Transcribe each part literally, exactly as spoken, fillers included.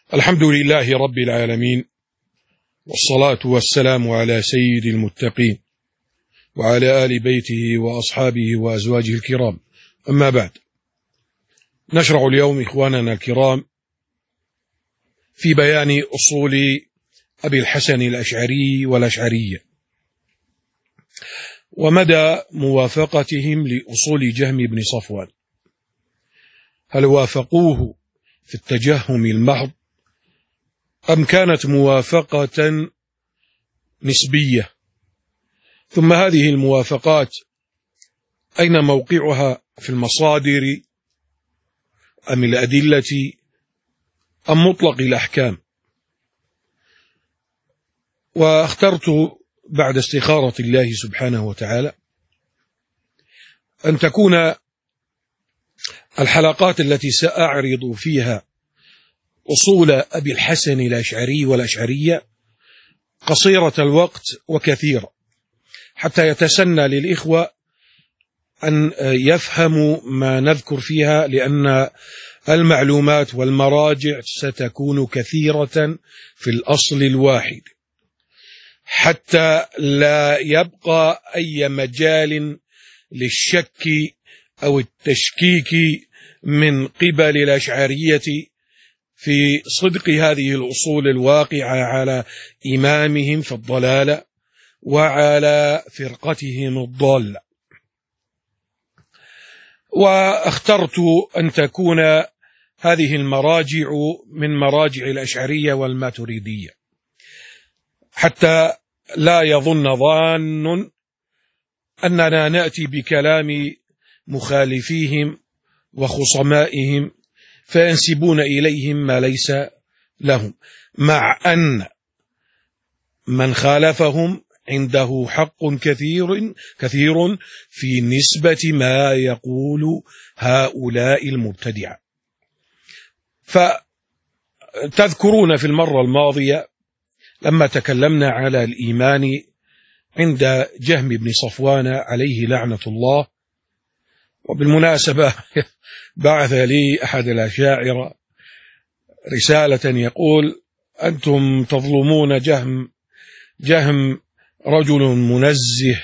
الحمد لله رب العالمين، والصلاة والسلام على سيد المتقين وعلى آل بيته وأصحابه وأزواجه الكرام، أما بعد. نشرع اليوم إخواننا الكرام في بيان أصول أبي الحسن الأشعري والأشعرية ومدى موافقتهم لأصول جهم بن صفوان. هل وافقوه في التجهم المحض أم كانت موافقة نسبية؟ ثم هذه الموافقات أين موقعها؟ في المصادر أم الأدلة أم مطلق الأحكام؟ واخترت بعد استخارة الله سبحانه وتعالى أن تكون الحلقات التي سأعرض فيها أصول أبي الحسن الأشعري والأشعرية قصيرة الوقت وكثيرة، حتى يتسنى للإخوة أن يفهموا ما نذكر فيها، لأن المعلومات والمراجع ستكون كثيرة في الأصل الواحد، حتى لا يبقى أي مجال للشك أو التشكيك من قبل الأشعرية في صدق هذه الأصول الواقعة على إمامهم في الضلالة وعلى فرقتهم الضالة. واخترت أن تكون هذه المراجع من مراجع الأشعرية والماتريدية، حتى لا يظن ظان أننا نأتي بكلام مخالفيهم وخصمائهم فينسبون إليهم ما ليس لهم، مع أن من خالفهم عنده حق كثير كثير في نسبة ما يقول هؤلاء المبتدعة. فتذكرون في المرة الماضية لما تكلمنا على الإيمان عند جهم بن صفوان عليه لعنة الله، وبالمناسبة بعث لي أحد الأشاعرة رسالة يقول: أنتم تظلمون جهم جهم رجل منزه،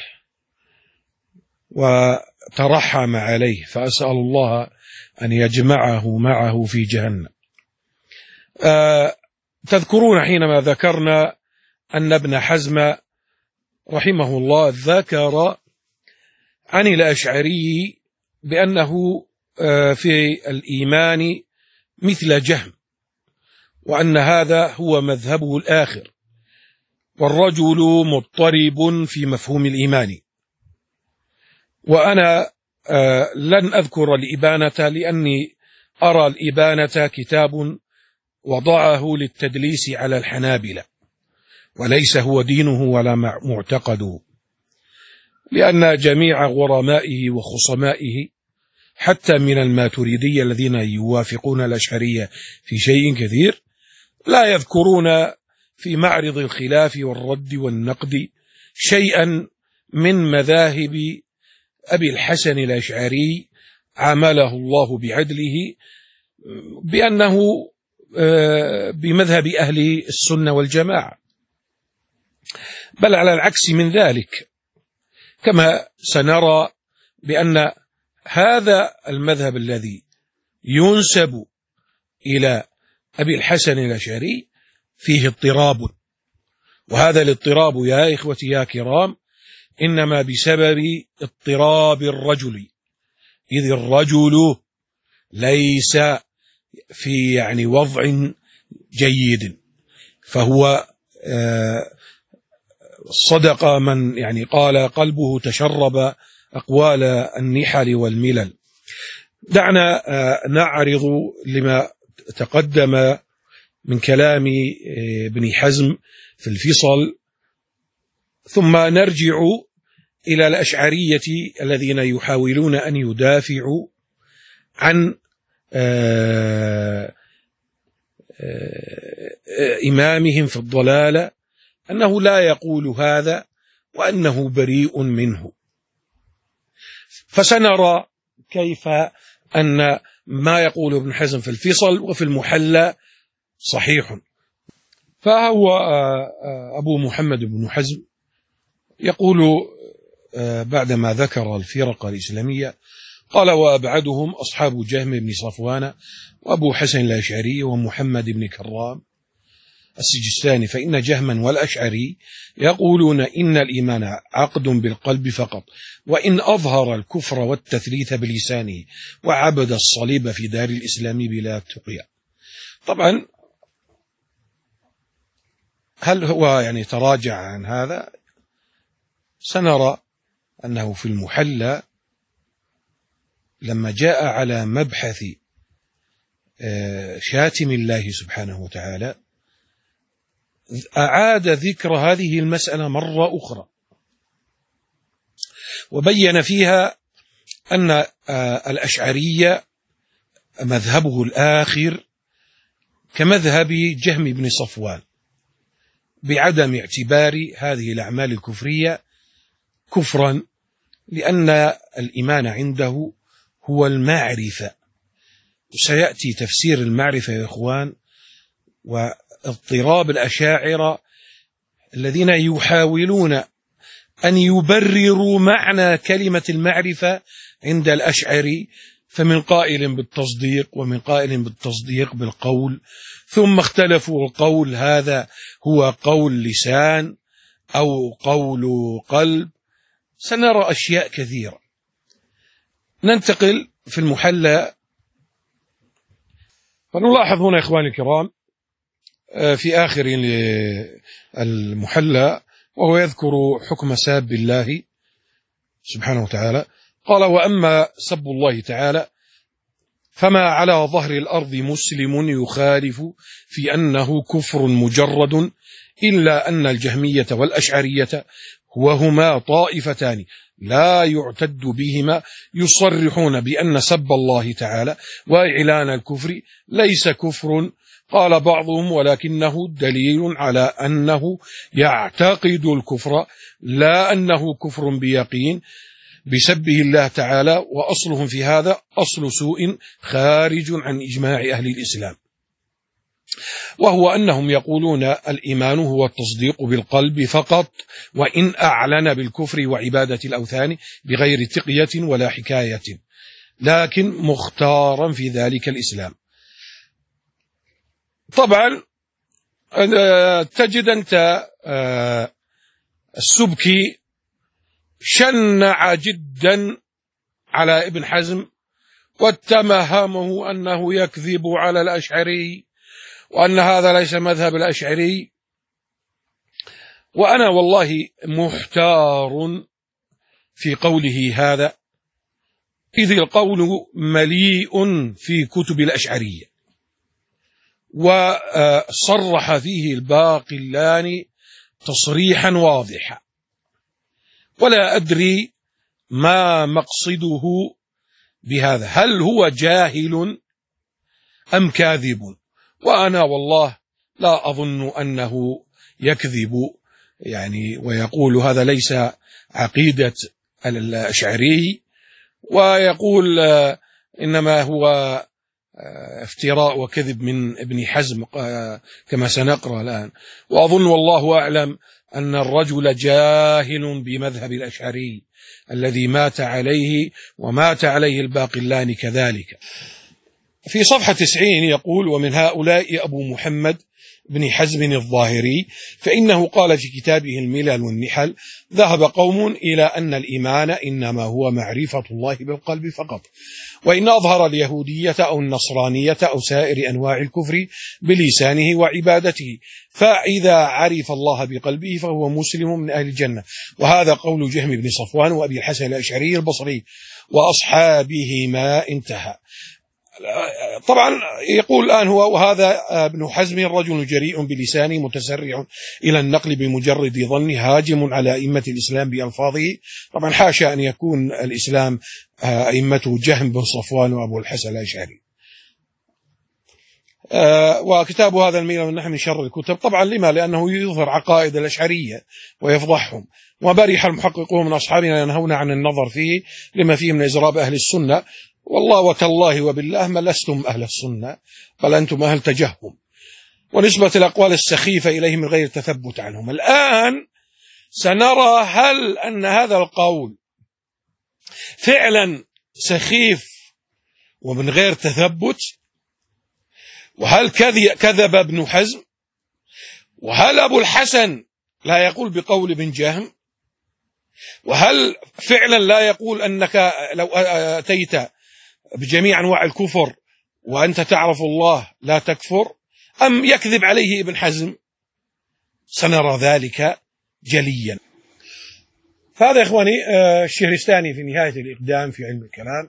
وترحم عليه، فأسأل الله أن يجمعه معه في جهنم. أه تذكرون حينما ذكرنا أن ابن حزم رحمه الله ذكر عن الأشعري بأنه في الإيمان مثل جهم، وأن هذا هو مذهبه الآخر، والرجل مضطرب في مفهوم الإيمان. وأنا لن أذكر الإبانة، لأني أرى الإبانة كتاب وضعه للتدليس على الحنابلة، وليس هو دينه ولا معتقده، لأن جميع غرمائه وخصمائه حتى من الماتريدية الذين يوافقون الأشعرية في شيء كثير لا يذكرون في معرض الخلاف والرد والنقد شيئا من مذاهب أبي الحسن الأشعري عمله الله بعدله بأنه بمذهب أهل السنة والجماعة، بل على العكس من ذلك، كما سنرى بأن هذا المذهب الذي ينسب إلى أبي الحسن الأشعري فيه اضطراب، وهذا الاضطراب يا إخوتي يا كرام إنما بسبب اضطراب الرجل، إذ الرجل ليس في يعني وضع جيد، فهو صدق من يعني قال قلبه تشرب أقوال النحل والملل. دعنا نعرض لما تقدم من كلام ابن حزم في الفصل، ثم نرجع إلى الأشعرية الذين يحاولون أن يدافعوا عن إمامهم في الضلالة، أنه لا يقول هذا وأنه بريء منه. فسنرى كيف أن ما يقول ابن حزم في الفصل وفي المحلى صحيح. فهو أبو محمد بن حزم يقول بعدما ذكر الفرق الإسلامية قال: وأبعدهم أصحاب جهم بن صفوان وأبو حسن الأشعري ومحمد بن كرام السجستاني، فإن جهما والأشعري يقولون إن الإيمان عقد بالقلب فقط، وإن أظهر الكفر والتثليث بلسانه وعبد الصليب في دار الإسلام بلا تقيا. طبعا هل هو يعني تراجع عن هذا؟ سنرى أنه في المحلى لما جاء على مبحث شاتم الله سبحانه وتعالى أعاد ذكر هذه المسألة مرة أخرى، وبين فيها أن الأشعرية مذهبه الآخر كمذهب جهم بن صفوان بعدم اعتبار هذه الأعمال الكفرية كفرا، لأن الإيمان عنده هو المعرفة. وسيأتي تفسير المعرفة يا إخوان، واضطراب الأشاعرة الذين يحاولون أن يبرروا معنى كلمة المعرفة عند الأشعري، فمن قائل بالتصديق ومن قائل بالتصديق بالقول، ثم اختلفوا القول هذا هو قول لسان أو قول قلب. سنرى أشياء كثيرة. ننتقل في المحلى، فنلاحظ هنا إخواني الكرام في آخر المحلى وهو يذكر حكم ساب الله سبحانه وتعالى، قال: وأما سب الله تعالى فما على ظهر الأرض مسلم يخالف في أنه كفر مجرد، إلا أن الجهمية والأشعرية وهما طائفتان لا يعتد بهما يصرحون بأن سب الله تعالى وإعلان الكفر ليس كفر. قال بعضهم: ولكنه دليل على أنه يعتقد الكفر لا أنه كفر بيقين بسبه الله تعالى، وأصلهم في هذا أصل سوء خارج عن إجماع أهل الإسلام، وهو أنهم يقولون الإيمان هو التصديق بالقلب فقط، وإن أعلن بالكفر وعبادة الأوثان بغير تقية ولا حكاية، لكن مختارا في ذلك الإسلام. طبعا تجد أنت السبكي شنع جدا على ابن حزم واتهمه أنه يكذب على الأشعري وأن هذا ليس مذهب الأشعري. وأنا والله محتار في قوله هذا، إذ القول مليء في كتب الأشعرية، وصرح فيه الباقلاني تصريحا واضحا، ولا أدري ما مقصده بهذا، هل هو جاهل أم كاذب؟ وأنا والله لا أظن أنه يكذب يعني ويقول هذا ليس عقيدة الأشعري، ويقول إنما هو افتراء وكذب من ابن حزم كما سنقرأ الآن. وأظن والله أعلم أن الرجل جاهل بمذهب الأشعري الذي مات عليه ومات عليه الباقلاني كذلك. في صفحة تسعين يقول: ومن هؤلاء أبو محمد بن حزم الظاهري، فإنه قال في كتابه الملل والنحل: ذهب قوم إلى أن الإيمان إنما هو معرفة الله بالقلب فقط، وإن أظهر اليهودية أو النصرانية أو سائر أنواع الكفر بلسانه وعبادته، فإذا عرف الله بقلبه فهو مسلم من أهل الجنة. وهذا قول جهم بن صفوان وأبي الحسن الأشعري البصري وأصحابهما، انتهى. طبعا يقول الآن هو: وهذا ابن حزم رجل جريء بلسانه متسرع إلى النقل بمجرد ظن، هاجم على أئمة الإسلام بألفاظه. طبعا حاشا أن يكون الإسلام أئمته جهم بن صفوان وأبو الحسن الأشعري. وكتاب هذا الميل والنحل من شر الكتب. طبعا لما؟ لأنه يظهر عقائد الأشعرية ويفضحهم، وبرح المحققون من أصحابنا ينهون عن النظر فيه لما فيه من إزراب أهل السنة. والله وتالله وبالله ما لستم أهل السنة، بل أنتم أهل تجهم. ونسبة الأقوال السخيفة إليه من غير تثبت عنهم. الآن سنرى هل أن هذا القول فعلا سخيف ومن غير تثبت، وهل كذب ابن حزم، وهل أبو الحسن لا يقول بقول ابن جهم، وهل فعلا لا يقول أنك لو أتيت بجميع أنواع الكفر وأنت تعرف الله لا تكفر، أم يكذب عليه ابن حزم؟ سنرى ذلك جليا. فهذا يا إخواني الشهرستاني في نهاية الإقدام في علم الكلام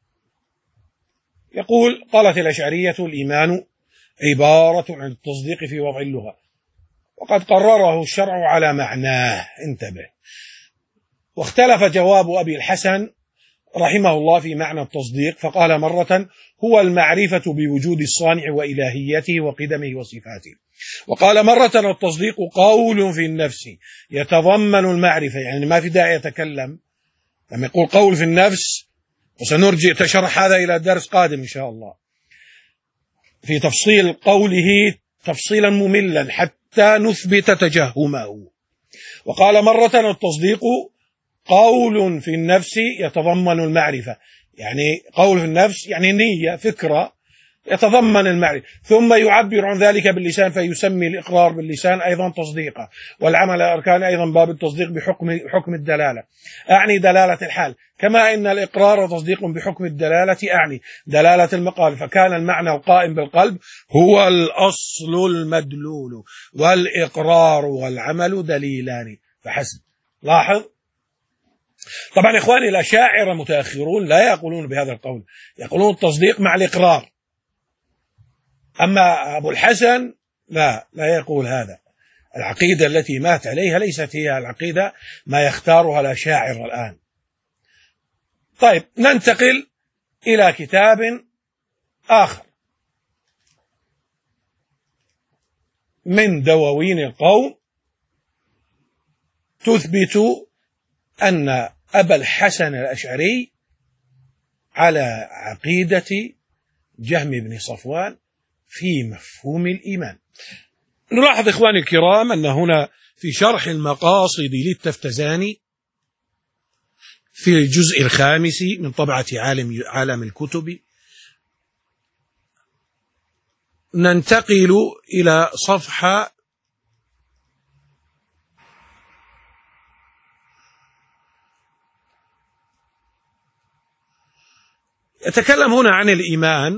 يقول: قالت الأشعرية الإيمان عبارة عن التصديق في وضع اللغة، وقد قرره الشرع على معناه. انتبه. واختلف جواب أبي الحسن رحمه الله في معنى التصديق، فقال مرة: هو المعرفة بوجود الصانع وإلهيته وقدمه وصفاته. وقال مرة: التصديق قول في النفس يتضمن المعرفة، يعني ما في داعي يتكلم لما يقول قول في النفس، وسنرجع تشرح هذا إلى درس قادم إن شاء الله في تفصيل قوله تفصيلا مملا حتى نثبت تجهمه. وقال مرة: التصديق قول في النفس يتضمن المعرفة، يعني قول في النفس يعني نية فكرة يتضمن المعرفة، ثم يعبر عن ذلك باللسان فيسمي الإقرار باللسان أيضا تصديقا، والعمل أركان أيضا باب التصديق بحكم حكم الدلالة، أعني دلالة الحال، كما إن الإقرار تصديق بحكم الدلالة أعني دلالة المقال، فكان المعنى القائم بالقلب هو الأصل المدلول، والإقرار والعمل دليلان فحسب. لاحظ. طبعا إخواني الأشاعرة متأخرون لا يقولون بهذا القول، يقولون التصديق مع الإقرار، أما أبو الحسن لا لا يقول هذا. العقيدة التي مات عليها ليست هي العقيدة ما يختارها الأشاعرة الآن. طيب ننتقل إلى كتاب آخر من دواوين القوم تثبت أن أبا الحسن الأشعري على عقيدة جهم بن صفوان في مفهوم الإيمان. نلاحظ إخواني الكرام أن هنا في شرح المقاصد للتفتزاني في الجزء الخامس من طبعة عالم, عالم الكتب ننتقل إلى صفحة يتكلم هنا عن الإيمان،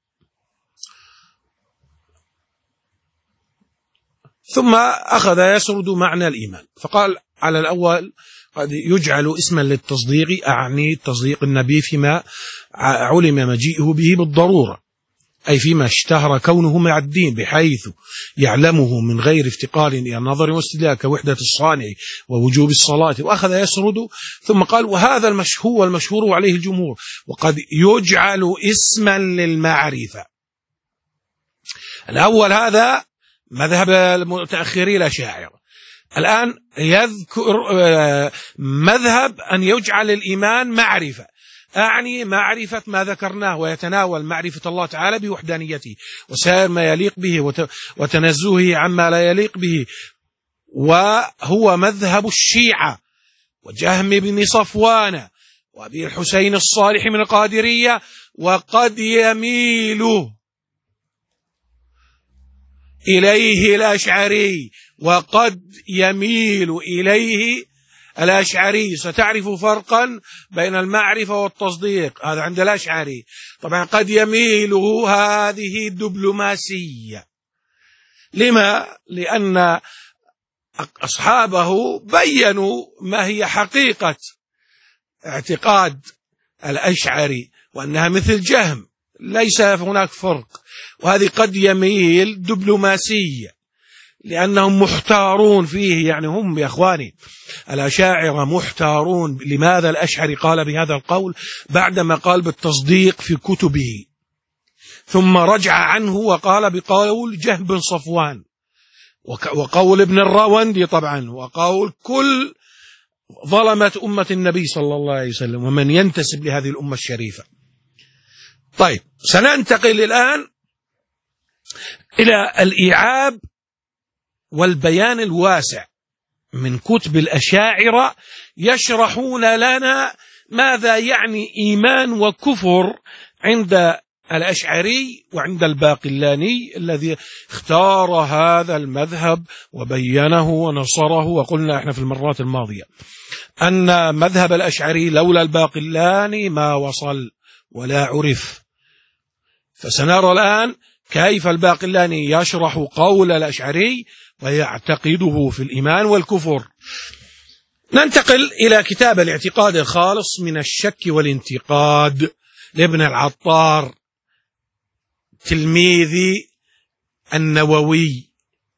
ثم أخذ يسرد معنى الإيمان، فقال على الأول: قد يجعل اسما للتصديق، أعني تصديق النبي فيما علم مجيئه به بالضرورة، أي فيما اشتهر كونه مع الدين بحيث يعلمه من غير افتقار إلى النظر واستدلال كوحدة الصانع ووجوب الصلاة. وأخذ يسرد ثم قال: وهذا المشهور المشهور عليه الجمهور، وقد يجعل اسما للمعرفة. الأول هذا مذهب المتأخرين الأشاعرة، الآن يذكر مذهب أن يجعل الإيمان معرفة، أعني معرفة ما ذكرناه، ويتناول معرفة الله تعالى بوحدانيته وسائر ما يليق به وتنزهه عما لا يليق به، وهو مذهب الشيعة وجهم بن صفوان وأبي الحسين الصالح من القادرية، وقد يميل إليه الأشعري وقد يميل إليه الأشعري. ستعرف فرقا بين المعرفة والتصديق، هذا عند الأشعري. طبعا قد يميله هذه دبلوماسية. لما؟ لأن أصحابه بيّنوا ما هي حقيقة اعتقاد الأشعري وأنها مثل جهم، ليس هناك فرق. وهذه قد يميل دبلوماسية لأنهم محتارون فيه، يعني هم يا أخواني الأشاعرة محتارون لماذا الأشعري قال بهذا القول بعدما قال بالتصديق في كتبه، ثم رجع عنه وقال بقول جهم بن صفوان وقول ابن الراوندي طبعا وقول كل ظلمت أمة النبي صلى الله عليه وسلم ومن ينتسب لهذه الأمة الشريفة. طيب سننتقل الآن إلى الإيعاب والبيان الواسع من كتب الأشاعرة يشرحون لنا ماذا يعني إيمان وكفر عند الأشعري وعند الباقلاني الذي اختار هذا المذهب وبينه ونصره. وقلنا احنا في المرات الماضية أن مذهب الأشعري لولا الباقلاني ما وصل ولا عرف. فسنرى الآن كيف الباقلاني يشرح قول الأشعري ويعتقده في الإيمان والكفر. ننتقل إلى كتاب الاعتقاد الخالص من الشك والانتقاد لابن العطار تلميذ النووي.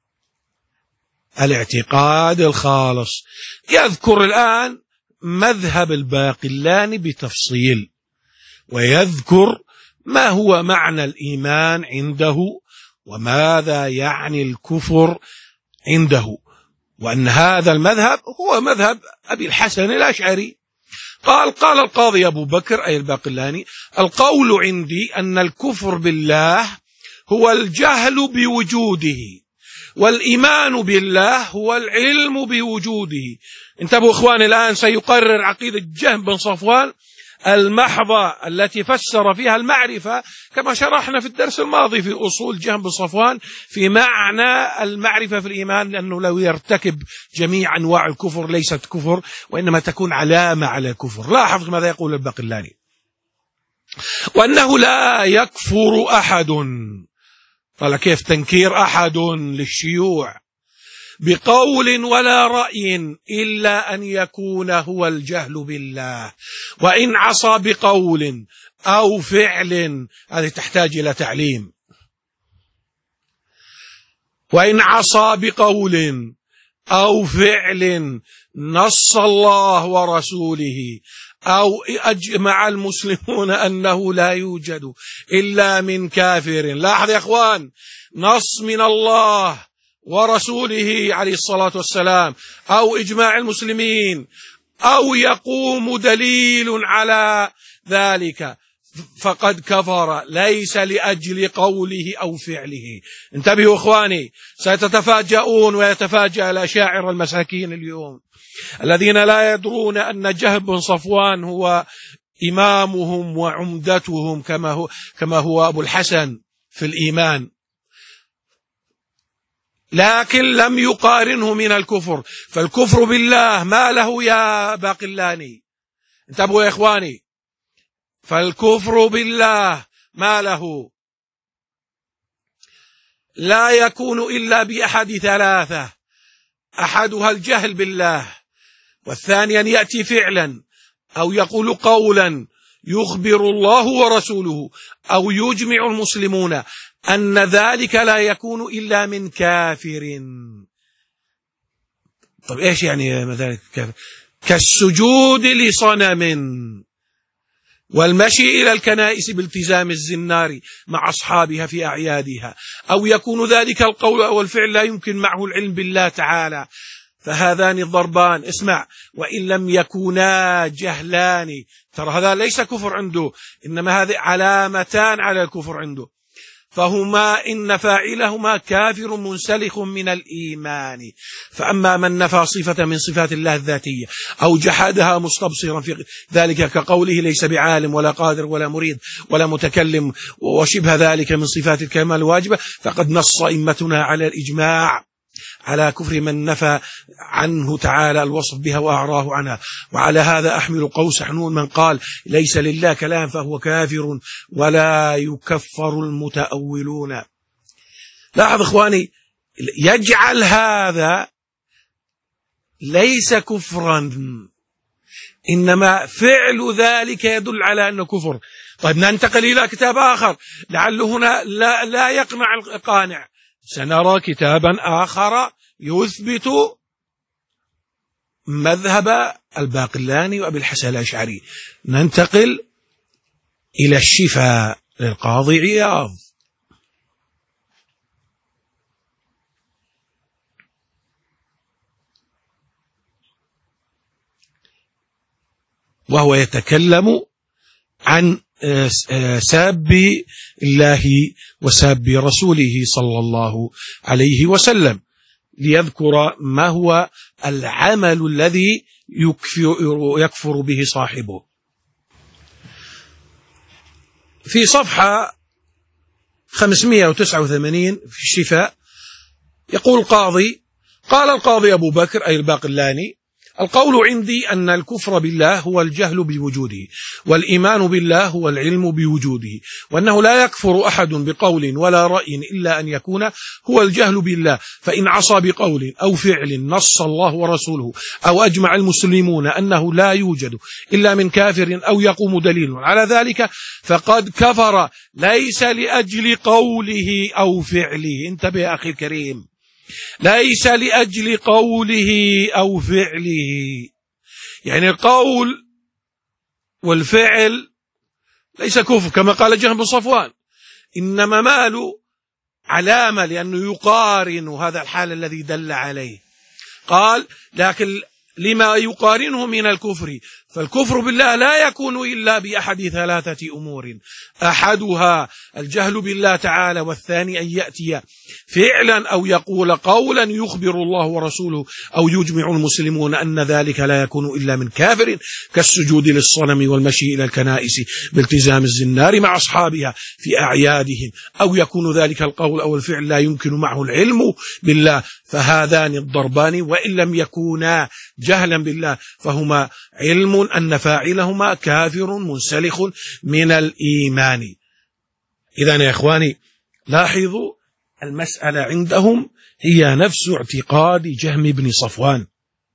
الاعتقاد الخالص يذكر الآن مذهب الباقلاني بتفصيل، ويذكر ما هو معنى الإيمان عنده وماذا يعني الكفر عنده، وأن هذا المذهب هو مذهب أبي الحسن الأشعري. قال قال القاضي أبو بكر أي الباقلاني: القول عندي أن الكفر بالله هو الجهل بوجوده، والإيمان بالله هو العلم بوجوده. انتبهوا إخواني، الآن سيقرر عقيدة جهم بن صفوان المحضة التي فسر فيها المعرفة كما شرحنا في الدرس الماضي في أصول جهم بن صفوان في معنى المعرفة في الإيمان، لأنه لو يرتكب جميع أنواع الكفر ليست كفر وإنما تكون علامة على الكفر. لاحظ ماذا يقول الباقلاني: وأنه لا يكفر أحد. قال كيف تنكير أحد للشيوع بقول ولا رأي إلا أن يكون هو الجهل بالله، وإن عصى بقول أو فعل، هذه تحتاج إلى تعليم، وإن عصى بقول أو فعل نص الله ورسوله أو أجمع المسلمون أنه لا يوجد إلا من كافر. لاحظ يا أخوان، نص من الله ورسوله عليه الصلاة والسلام أو إجماع المسلمين أو يقوم دليل على ذلك فقد كفر، ليس لأجل قوله أو فعله. انتبهوا إخواني، ستتفاجؤون ويتفاجأ الأشاعرة المساكين اليوم الذين لا يدرون أن جهم بن صفوان هو إمامهم وعمدتهم كما هو, كما هو أبو الحسن في الإيمان، لكن لم يقارنه من الكفر. فالكفر بالله ما له يا باقلاني، انتبهوا يا إخواني، فالكفر بالله ما له لا يكون إلا بأحد ثلاثة: أحدها الجهل بالله، والثاني أن يأتي فعلا أو يقول قولا يخبر الله ورسوله أو يجمع المسلمون أن ذلك لا يكون إلا من كافر. طب إيش يعني ذلك كافر؟ كالسجود لصنم والمشي إلى الكنائس بالتزام الزنار مع أصحابها في أعيادها، أو يكون ذلك القول أو الفعل لا يمكن معه العلم بالله تعالى، فهذان الضربان اسمع وإن لم يكونا جهلان. ترى هذا ليس كفر عنده، إنما هذه علامتان على الكفر عنده، فهما إن فاعلهما كافر منسلخ من الإيمان. فأما من نفى صفة من صفات الله الذاتية أو جحدها مستبصرا في ذلك كقوله ليس بعالم ولا قادر ولا مريد ولا متكلم وشبه ذلك من صفات الكمال الواجبة، فقد نص أئمتنا على الإجماع على كفر من نفى عنه تعالى الوصف بها وأعراه عنها. وعلى هذا أحمل قوس حنون من قال ليس لله كلام فهو كافر ولا يكفر المتأولون. لاحظ إخواني، يجعل هذا ليس كفرا، إنما فعل ذلك يدل على أنه كفر. طيب ننتقل إلى كتاب آخر لعله هنا لا, لا يقنع القانع. سنرى كتابا آخر يثبت مذهب الباقلاني وأبي الحسن الأشعري. ننتقل إلى الشفاء للقاضي عياض. وهو يتكلم عن ساب الله وساب رسوله صلى الله عليه وسلم، ليذكر ما هو العمل الذي يكفر به صاحبه. في صفحة خمسمائة وتسعة وثمانين في الشفاء يقول القاضي: قال القاضي أبو بكر أي الباقلاني: القول عندي أن الكفر بالله هو الجهل بوجوده، والإيمان بالله هو العلم بوجوده، وأنه لا يكفر أحد بقول ولا رأي إلا أن يكون هو الجهل بالله، فإن عصى بقول أو فعل نص الله ورسوله أو أجمع المسلمون أنه لا يوجد إلا من كافر أو يقوم دليل على ذلك فقد كفر، ليس لأجل قوله أو فعله. انتبه يا أخي الكريم، ليس لأجل قوله أو فعله، يعني القول والفعل ليس كفر كما قال جهم بن صفوان، إنما ماله علامة لأنه يقارن هذا الحال الذي دل عليه. قال: لكن لما يقارنه من الكفر، فالكفر بالله لا يكون إلا بأحد ثلاثة أمور: أحدها الجهل بالله تعالى، والثاني أن يأتي فعلا أو يقول قولا يخبر الله ورسوله أو يجمع المسلمون أن ذلك لا يكون إلا من كافر، كالسجود للصنم والمشي إلى الكنائس بالتزام الزنار مع أصحابها في أعيادهم، أو يكون ذلك القول أو الفعل لا يمكن معه العلم بالله، فهذان الضربان وإن لم يكونا جهلا بالله فهما علم أن فاعلهما كافر منسلخ من الإيمان. إذن يا إخواني لاحظوا المسألة عندهم هي نفس اعتقاد جهم بن صفوان،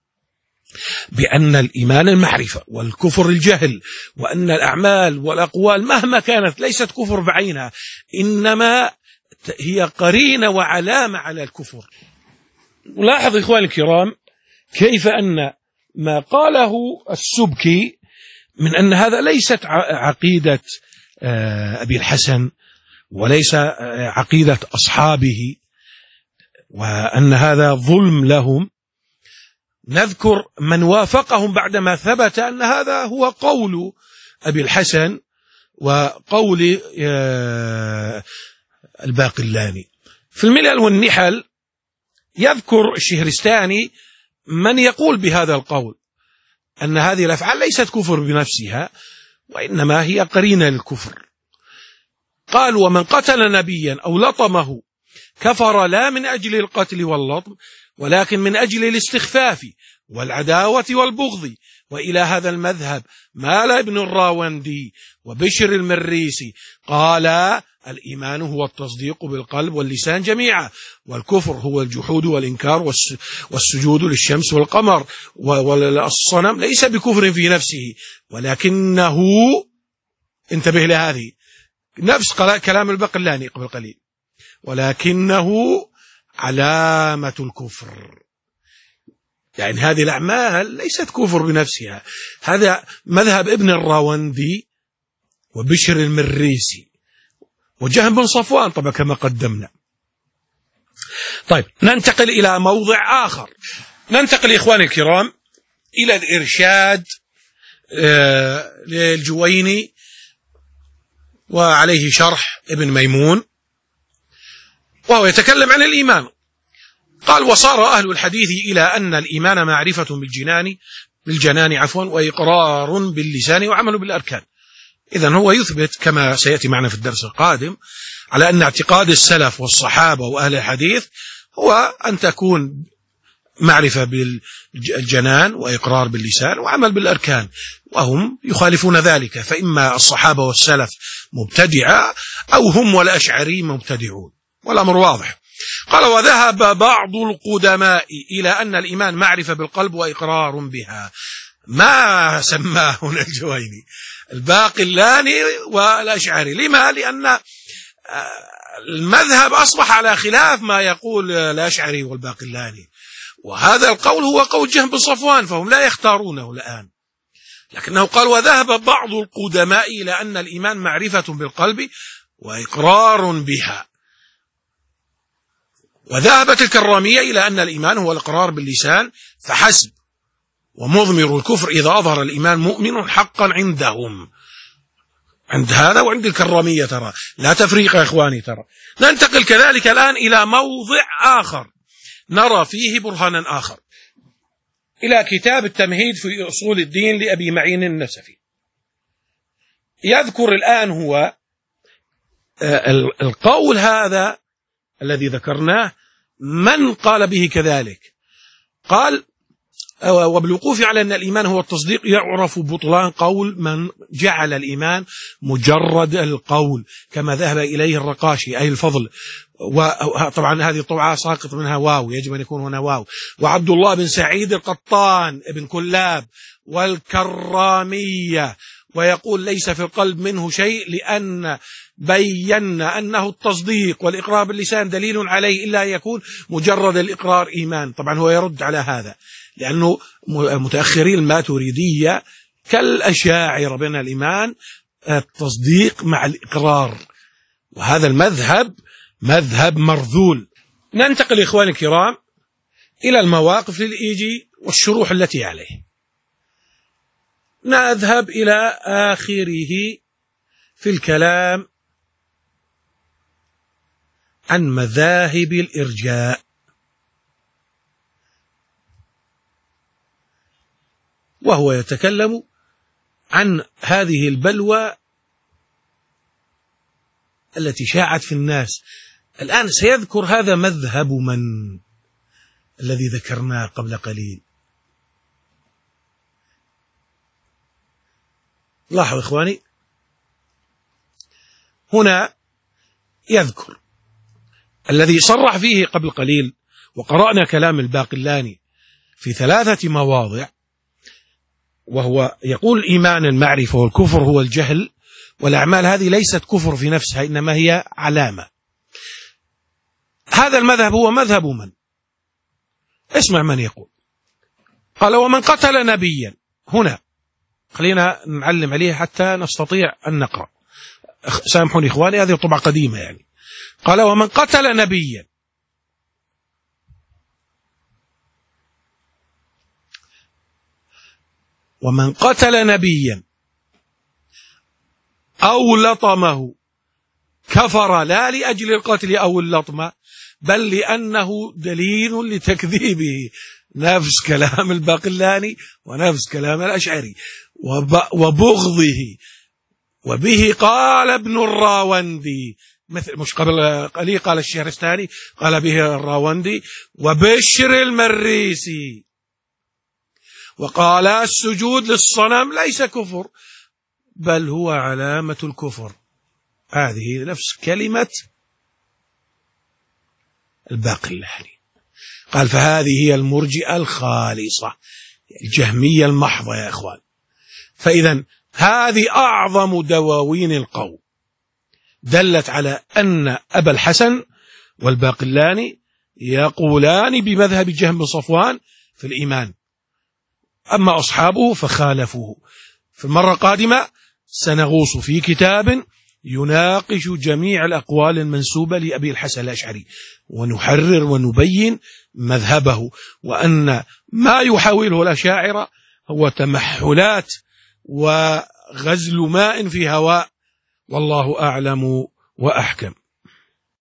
بأن الإيمان المعرفة والكفر الجهل، وأن الأعمال والأقوال مهما كانت ليست كفر بعينها، إنما هي قرينة وعلامة على الكفر. نلاحظ إخواني الكرام كيف أن ما قاله السبكي من أن هذا ليست عقيدة أبي الحسن وليس عقيدة أصحابه، وأن هذا ظلم لهم، نذكر من وافقهم بعدما ثبت أن هذا هو قول أبي الحسن وقول الباقلاني. في الملل والنحل يذكر الشهرستاني من يقول بهذا القول، أن هذه الأفعال ليست كفر بنفسها وإنما هي قرينة للكفر. قال: ومن قتل نبيا أو لطمه كفر لا من أجل القتل واللطم ولكن من أجل الاستخفاف والعداوة والبغض. وإلى هذا المذهب مال ابن الراوندي وبشر المريسي، قال: الإيمان هو التصديق بالقلب واللسان جميعا، والكفر هو الجحود والإنكار والسجود للشمس والقمر والصنم ليس بكفر في نفسه ولكنه، انتبه لهذه نفس كلام الباقلاني قبل قليل، ولكنه علامة الكفر. يعني هذه الأعمال ليست كفر بنفسها. هذا مذهب ابن الراوندي وبشر المريسي وجهم بن صفوان طبعا كما قدمنا. طيب ننتقل إلى موضع آخر، ننتقل إخواني الكرام إلى الإرشاد آه للجويني وعليه شرح ابن ميمون، وهو يتكلم عن الإيمان. قال: وصار أهل الحديث إلى أن الإيمان معرفة بالجنان بالجنان عفوا وإقرار باللسان وعمل بالأركان. إذن هو يثبت كما سيأتي معنا في الدرس القادم على أن اعتقاد السلف والصحابة وأهل الحديث هو أن تكون معرفة بالجنان وإقرار باللسان وعمل بالأركان، وهم يخالفون ذلك، فإما الصحابة والسلف مبتدعة أو هم والأشعري مبتدعون، والأمر واضح. قال: وذهب بعض القدماء إلى أن الإيمان معرفة بالقلب وإقرار بها. ما سماه هنا الجويني الباقلاني والأشعري. لما؟ لأن المذهب أصبح على خلاف ما يقول الأشعري والباقلاني، وهذا القول هو قول جهم بن صفوان، فهم لا يختارونه الآن. لكنه قال: وذهب بعض القدماء إلى أن الإيمان معرفة بالقلب وإقرار بها. وذهبت الكرامية إلى أن الإيمان هو الإقرار باللسان فحسب، ومضمر الكفر إذا أظهر الإيمان مؤمن حقا عندهم. عند هذا وعند الكرامية ترى لا تفريق يا إخواني ترى. ننتقل كذلك الآن إلى موضع آخر نرى فيه برهانا آخر، إلى كتاب التمهيد في أصول الدين لأبي معين النسفي. يذكر الآن هو القول هذا الذي ذكرناه من قال به كذلك. قال وبالوقوف على أن الإيمان هو التصديق يعرف بطلان قول من جعل الإيمان مجرد القول كما ذهب إليه الرقاشي أي الفضل، وطبعا هذه الطبعة ساقط منها واو، يجب أن يكون هنا واو، وعبد الله بن سعيد القطان ابن كلاب والكرامية، ويقول ليس في القلب منه شيء لأن بينا أنه التصديق والإقرار باللسان دليل عليه إلا يكون مجرد الإقرار إيمان. طبعا هو يرد على هذا لأنه متأخرين الماتريدية كالأشاعرة بين الإيمان التصديق مع الإقرار، وهذا المذهب مذهب مرذول. ننتقل إخواني الكرام إلى المواقف للإيجي والشروح التي عليه. نذهب إلى آخره في الكلام عن مذاهب الإرجاء، وهو يتكلم عن هذه البلوى التي شاعت في الناس. الآن سيذكر هذا مذهب من الذي ذكرناه قبل قليل. لاحظوا إخواني، هنا يذكر الذي صرح فيه قبل قليل، وقرأنا كلام الباقلاني في ثلاثة مواضع، وهو يقول الإيمان المعرفة والكفر هو الجهل، والأعمال هذه ليست كفر في نفسها إنما هي علامة. هذا المذهب هو مذهب من؟ اسمع من يقول. قال ومن قتل نبيا. هنا خلينا نعلم عليه حتى نستطيع أن نقرأ، سامحوني إخواني هذه طبعة قديمة يعني. قال ومن قتل نبيا ومن قتل نبيا أو لطمه كفر لا لأجل القتل أو اللطمة بل لأنه دليل لتكذيبه. نفس كلام الباقلاني ونفس كلام الأشعري وبغضه. وبه قال ابن الراوندي، مثل مش قبل قليل قال الشهرستاني، قال به الراوندي وبشر المريسي، وقال السجود للصنم ليس كفر بل هو علامة الكفر. هذه نفس كلمة الباقلاني. قال فهذه هي المرجئة الخالصة الجهمية المحضة يا إخوان. فإذا هذه أعظم دواوين القوم دلت على أن أبا الحسن والباقلاني يقولان بمذهب جهم بن صفوان في الإيمان، أما أصحابه فخالفوه. في المرة القادمة سنغوص في كتاب يناقش جميع الأقوال المنسوبة لأبي الحسن الأشعري ونحرر ونبين مذهبه، وأن ما يحاوله الأشاعرة هو تمحلات وغزل ماء في هواء، والله أعلم وأحكم.